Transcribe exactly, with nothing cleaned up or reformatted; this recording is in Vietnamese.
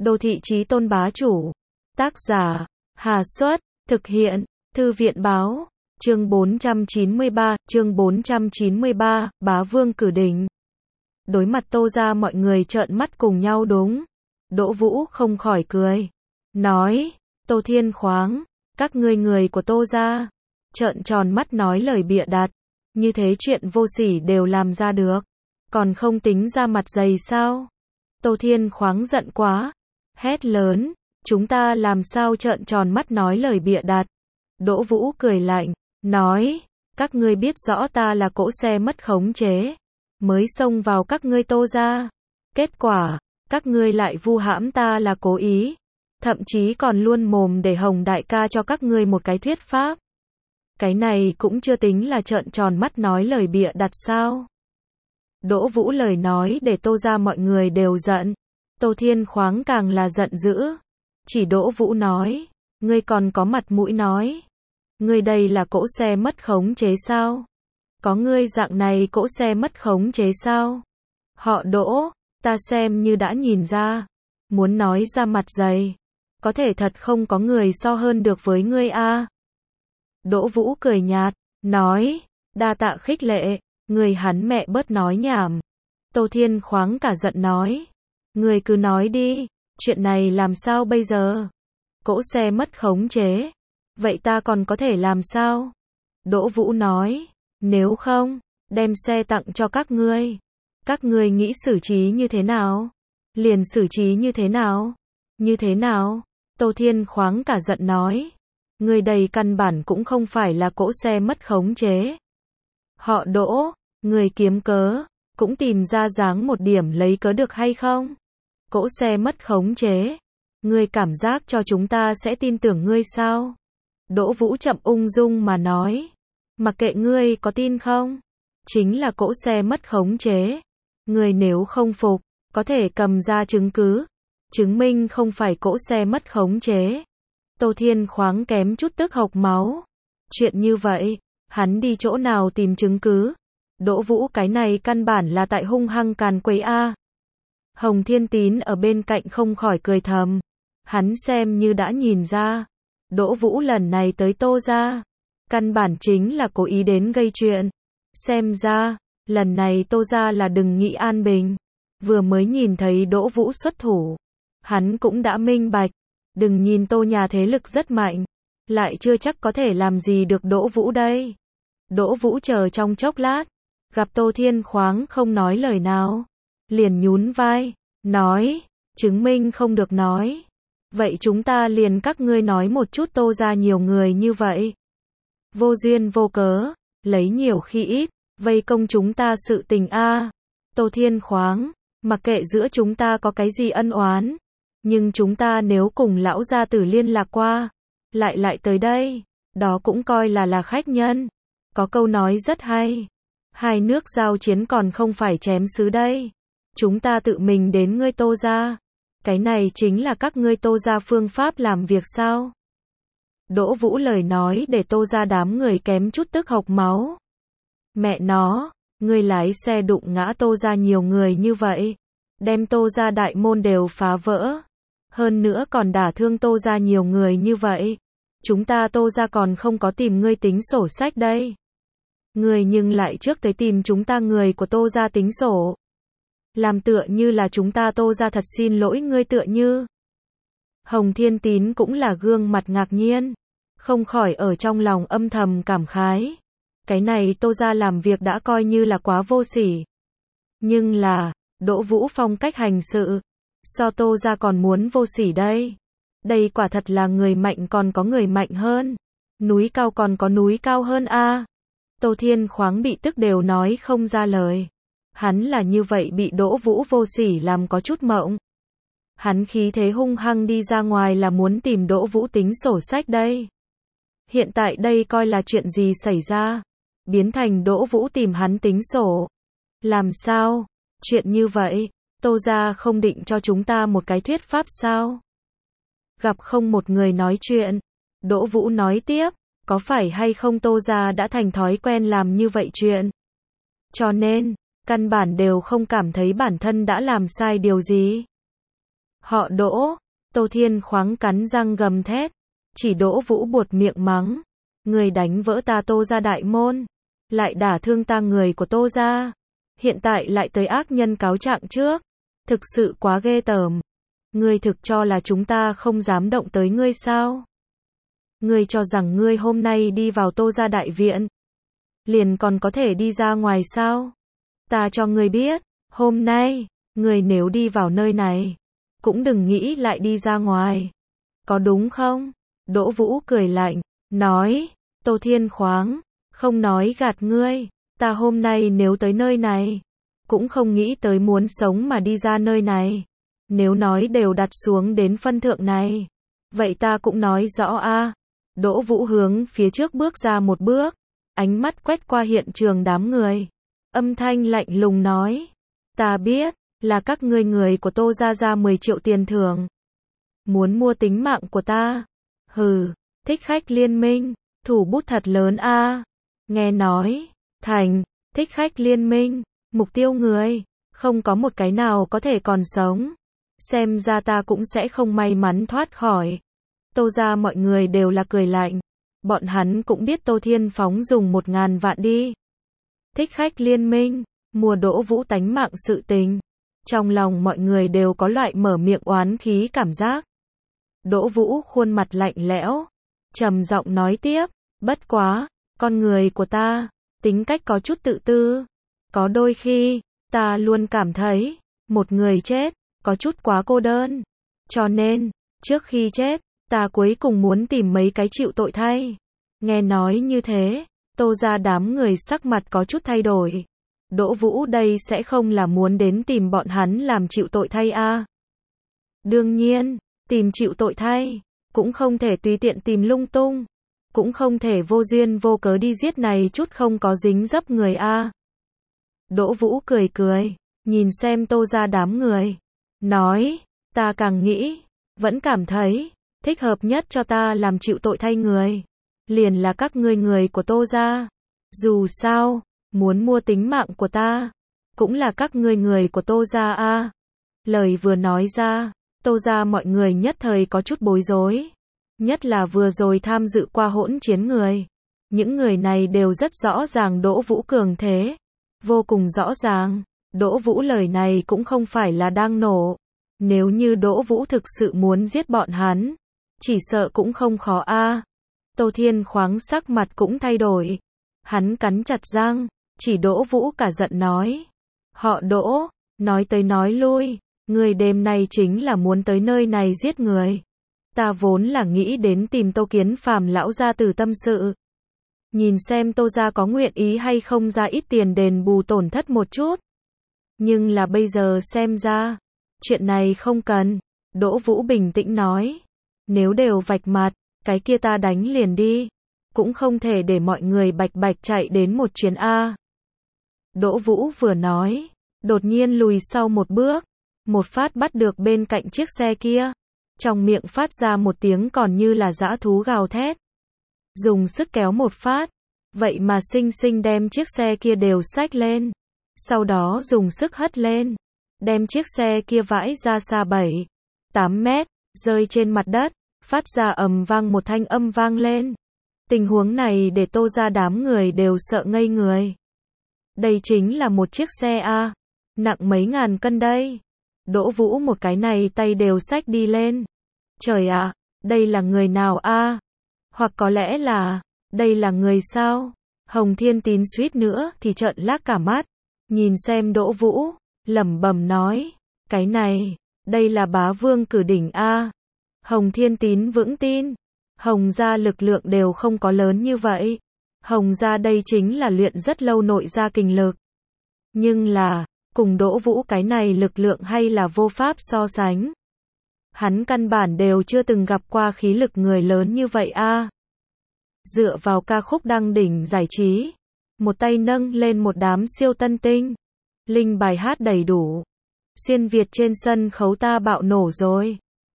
Đô thị chí tôn bá chủ. Tác giả, Hà Xuất, thực hiện, Thư viện báo, chương bốn trăm chín mươi ba, chương bốn trăm chín mươi ba, bá vương cử đỉnh. Đối mặt Tô gia mọi người trợn mắt cùng nhau đúng. Đỗ Vũ không khỏi cười. Nói, Tô Thiên Khoáng, các ngươi người của Tô gia, trợn tròn mắt nói lời bịa đặt. Như thế chuyện vô sỉ đều làm ra được. Còn không tính ra mặt dày sao? Tô Thiên Khoáng giận quá. Hét lớn, chúng ta làm sao trợn tròn mắt nói lời bịa đặt. Đỗ Vũ cười lạnh, nói, các ngươi biết rõ ta là cỗ xe mất khống chế, mới xông vào các ngươi Tô gia. Kết quả, các ngươi lại vu hãm ta là cố ý, thậm chí còn luôn mồm để Hồng đại ca cho các ngươi một cái thuyết pháp. Cái này cũng chưa tính là trợn tròn mắt nói lời bịa đặt sao? Đỗ Vũ lời nói để Tô gia mọi người đều giận. Tô Thiên Khoáng càng là giận dữ. Chỉ Đỗ Vũ nói, ngươi còn có mặt mũi nói, ngươi đây là cỗ xe mất khống chế sao? Có ngươi dạng này cỗ xe mất khống chế sao? Họ Đỗ, ta xem như đã nhìn ra, muốn nói ra mặt dày, có thể thật không có người so hơn được với ngươi a. Đỗ Vũ cười nhạt, nói, đa tạ khích lệ, người hắn mẹ bớt nói nhảm. Tô Thiên Khoáng cả giận nói, người cứ nói đi, chuyện này làm sao bây giờ? Cỗ xe mất khống chế, vậy ta còn có thể làm sao? Đỗ Vũ nói, nếu không, đem xe tặng cho các ngươi. Các ngươi nghĩ xử trí như thế nào? Liền xử trí như thế nào? Như thế nào? Tô Thiên Khoáng cả giận nói, người đầy căn bản cũng không phải là cỗ xe mất khống chế. Họ Đỗ, người kiếm cớ, cũng tìm ra dáng một điểm lấy cớ được hay không? Cỗ xe mất khống chế, ngươi cảm giác cho chúng ta sẽ tin tưởng ngươi sao? Đỗ Vũ chậm ung dung mà nói, mặc kệ ngươi có tin không, chính là cỗ xe mất khống chế. Ngươi nếu không phục, có thể cầm ra chứng cứ, chứng minh không phải cỗ xe mất khống chế. Tô Thiên Khoáng kém chút tức hộc máu. Chuyện như vậy, hắn đi chỗ nào tìm chứng cứ? Đỗ Vũ cái này căn bản là tại hung hăng càn quấy a. Hồng Thiên Tín ở bên cạnh không khỏi cười thầm. Hắn xem như đã nhìn ra, Đỗ Vũ lần này tới Tô gia, căn bản chính là cố ý đến gây chuyện. Xem ra, lần này Tô gia là đừng nghĩ an bình. Vừa mới nhìn thấy Đỗ Vũ xuất thủ, hắn cũng đã minh bạch. Đừng nhìn Tô nhà thế lực rất mạnh, lại chưa chắc có thể làm gì được Đỗ Vũ đây. Đỗ Vũ chờ trong chốc lát, gặp Tô Thiên Khoáng không nói lời nào, liền nhún vai, nói, chứng minh không được nói. Vậy chúng ta liền các ngươi nói một chút Tô gia nhiều người như vậy. Vô duyên vô cớ, lấy nhiều khi ít, vây công chúng ta sự tình a. Tô Thiên Khoáng, mặc kệ giữa chúng ta có cái gì ân oán, nhưng chúng ta nếu cùng lão gia tử liên lạc qua, lại lại tới đây, đó cũng coi là là khách nhân. Có câu nói rất hay, hai nước giao chiến còn không phải chém sứ đây. Chúng ta tự mình đến ngươi Tô gia, cái này chính là các ngươi Tô gia phương pháp làm việc sao? Đỗ Vũ lời nói để Tô gia đám người kém chút tức hộc máu. Mẹ nó, ngươi lái xe đụng ngã Tô gia nhiều người như vậy, đem Tô gia đại môn đều phá vỡ, hơn nữa còn đả thương Tô gia nhiều người như vậy. Chúng ta Tô gia còn không có tìm ngươi tính sổ sách đây. Ngươi nhưng lại trước tới tìm chúng ta người của Tô gia tính sổ. Làm tựa như là chúng ta Tô gia thật xin lỗi ngươi tựa như. Hồng Thiên Tín cũng là gương mặt ngạc nhiên, không khỏi ở trong lòng âm thầm cảm khái. Cái này Tô gia làm việc đã coi như là quá vô sỉ. Nhưng là, Đỗ Vũ phong cách hành sự, so Tô gia còn muốn vô sỉ đây. Đây quả thật là người mạnh còn có người mạnh hơn, núi cao còn có núi cao hơn a. Tô Thiên Khoáng bị tức đều nói không ra lời. Hắn là như vậy bị Đỗ Vũ vô sỉ làm có chút mộng. Hắn khí thế hung hăng đi ra ngoài là muốn tìm Đỗ Vũ tính sổ sách đây. Hiện tại đây coi là chuyện gì xảy ra? Biến thành Đỗ Vũ tìm hắn tính sổ. Làm sao? Chuyện như vậy, Tô gia không định cho chúng ta một cái thuyết pháp sao? Gặp không một người nói chuyện, Đỗ Vũ nói tiếp, có phải hay không Tô gia đã thành thói quen làm như vậy chuyện? Cho nên, căn bản đều không cảm thấy bản thân đã làm sai điều gì. Họ Đỗ, Tô Thiên Khoáng cắn răng gầm thét, chỉ Đỗ Vũ buột miệng mắng, người đánh vỡ ta Tô gia đại môn, lại đả thương ta người của Tô gia, hiện tại lại tới ác nhân cáo trạng trước, thực sự quá ghê tởm. Ngươi thực cho là chúng ta không dám động tới ngươi sao? Ngươi cho rằng ngươi hôm nay đi vào Tô gia đại viện, liền còn có thể đi ra ngoài sao? Ta cho ngươi biết, hôm nay, ngươi nếu đi vào nơi này, cũng đừng nghĩ lại đi ra ngoài. Có đúng không? Đỗ Vũ cười lạnh, nói, Tô Thiên Khoáng, không nói gạt ngươi, ta hôm nay nếu tới nơi này, cũng không nghĩ tới muốn sống mà đi ra nơi này. Nếu nói đều đặt xuống đến phân thượng này, vậy ta cũng nói rõ a. Đỗ Vũ hướng phía trước bước ra một bước, ánh mắt quét qua hiện trường đám người, âm thanh lạnh lùng nói, ta biết, là các ngươi người của Tô gia ra mười triệu tiền thưởng, muốn mua tính mạng của ta. Hừ, thích khách liên minh, thủ bút thật lớn a. Nghe nói, thành, thích khách liên minh, mục tiêu người, không có một cái nào có thể còn sống. Xem ra ta cũng sẽ không may mắn thoát khỏi. Tô gia mọi người đều là cười lạnh. Bọn hắn cũng biết Tô Thiên Phóng dùng một ngàn vạn đi. Thích khách liên minh, mua Đỗ Vũ tánh mạng sự tình. Trong lòng mọi người đều có loại mở miệng oán khí cảm giác. Đỗ Vũ khuôn mặt lạnh lẽo, trầm giọng nói tiếp, bất quá, con người của ta, tính cách có chút tự tư. Có đôi khi, ta luôn cảm thấy, một người chết, có chút quá cô đơn. Cho nên, trước khi chết, ta cuối cùng muốn tìm mấy cái chịu tội thay. Nghe nói như thế, Tô gia đám người sắc mặt có chút thay đổi. Đỗ Vũ đây sẽ không là muốn đến tìm bọn hắn làm chịu tội thay a? Đương nhiên, tìm chịu tội thay, cũng không thể tùy tiện tìm lung tung, cũng không thể vô duyên vô cớ đi giết này chút không có dính dấp người a. Đỗ Vũ cười cười, nhìn xem Tô gia đám người, nói, ta càng nghĩ, vẫn cảm thấy, thích hợp nhất cho ta làm chịu tội thay người, liền là các ngươi người của Tô gia. Dù sao, muốn mua tính mạng của ta, cũng là các ngươi người của Tô gia a. Lời vừa nói ra, Tô gia mọi người nhất thời có chút bối rối, nhất là vừa rồi tham dự qua hỗn chiến người. Những người này đều rất rõ ràng Đỗ Vũ cường thế, vô cùng rõ ràng. Đỗ Vũ lời này cũng không phải là đang nổ. Nếu như Đỗ Vũ thực sự muốn giết bọn hắn, chỉ sợ cũng không khó a. Tô Thiên Khoáng sắc mặt cũng thay đổi. Hắn cắn chặt răng, chỉ Đỗ Vũ cả giận nói. Họ Đỗ, nói tới nói lui, người đêm nay chính là muốn tới nơi này giết người. Ta vốn là nghĩ đến tìm Tô Kiến Phàm lão gia tử tâm sự. Nhìn xem Tô gia có nguyện ý hay không ra ít tiền đền bù tổn thất một chút. Nhưng là bây giờ xem ra, chuyện này không cần. Đỗ Vũ bình tĩnh nói. Nếu đều vạch mặt, cái kia ta đánh liền đi. Cũng không thể để mọi người bạch bạch chạy đến một chuyến A. Đỗ Vũ vừa nói, đột nhiên lùi sau một bước, một phát bắt được bên cạnh chiếc xe kia. Trong miệng phát ra một tiếng còn như là dã thú gào thét. Dùng sức kéo một phát, vậy mà xinh xinh đem chiếc xe kia đều xách lên. Sau đó dùng sức hất lên, đem chiếc xe kia vãi ra xa bảy, tám mét, rơi trên mặt đất, phát ra ầm vang một thanh âm vang lên. Tình huống này để Tô gia đám người đều sợ ngây người. Đây chính là một chiếc xe A, nặng mấy ngàn cân đây. Đỗ Vũ một cái này tay đều xách đi lên. Trời ạ, đây là người nào A? Hoặc có lẽ là, đây là người sao? Hồng Thiên Tín suýt nữa thì trợn lác cả mắt. Nhìn xem Đỗ Vũ, lẩm bẩm nói, cái này, đây là bá vương cử đỉnh A. Hồng Thiên Tín vững tin, Hồng gia lực lượng đều không có lớn như vậy. Hồng gia đây chính là luyện rất lâu nội gia kình lực. Nhưng là, cùng Đỗ Vũ cái này lực lượng hay là vô pháp so sánh. Hắn căn bản đều chưa từng gặp qua khí lực người lớn như vậy a. Dựa vào ca khúc đăng đỉnh giải trí, một tay nâng lên một đám siêu tân tinh, linh bài hát đầy đủ. Xuyên Việt trên sân khấu ta bạo nổ rồi.